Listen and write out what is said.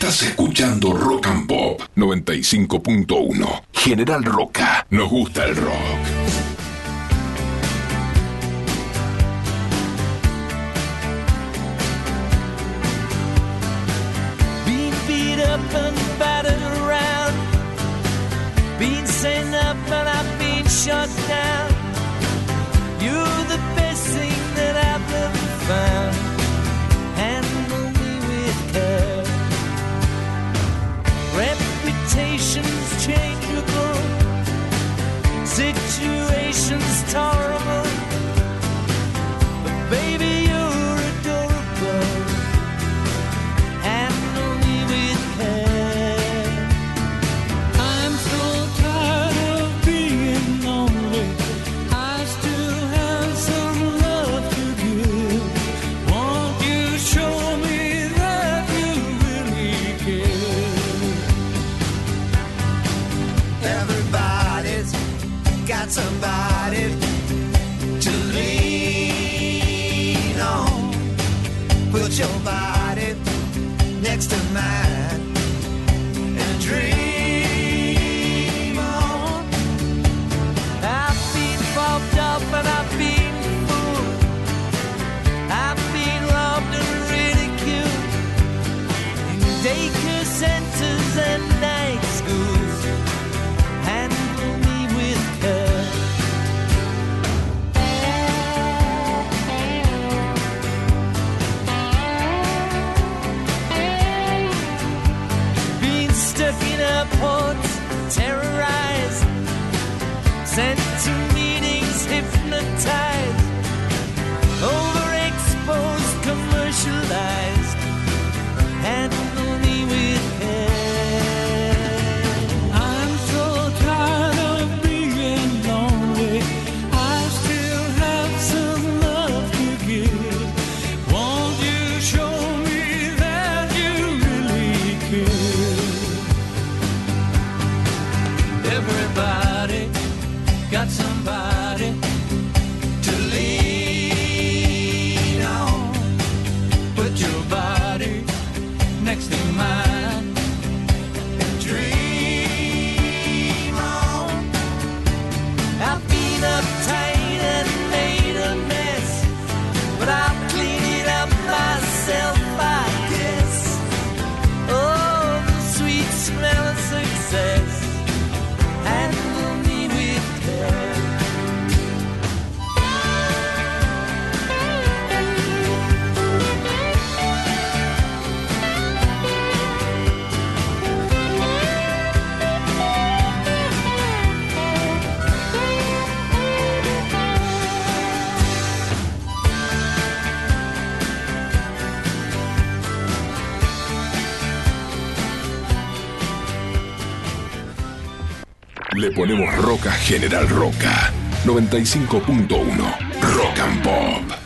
Estás escuchando Rock and Pop 95.1. General Roca. Nos gusta el rock. Being beat up and battered around, being sent up and I've been shut down. You're the best thing that I've ever found. Handle me with care. Reputation's changeable, situation's tolerable, but baby you're adorable. Handle me with care. I'm so tired of being lonely. I still have some love to give. Won't you show me that you really care? Everybody's got somebody to lean on. Put your body next to mine and dream on. I've been fobbed up and I've been fooled. I've been robbed and ridiculed in daycare centers and night schools. Handle me with care. Being stuck in airports, terrorized, sent to meetings, hypnotized, overexposed, commercialized. Handle me with care. I'm so tired of being lonely. I still have some love to give. Won't you show me that you really care? Everybody got somebody to lean on. Put your body next to mine and dream on. I've been uptight and made a mess, but I'll clean it up myself, I guess. Oh, the sweet smell of success. Handle me with care. Le ponemos roca General Roca 95.1. Rock and Pop.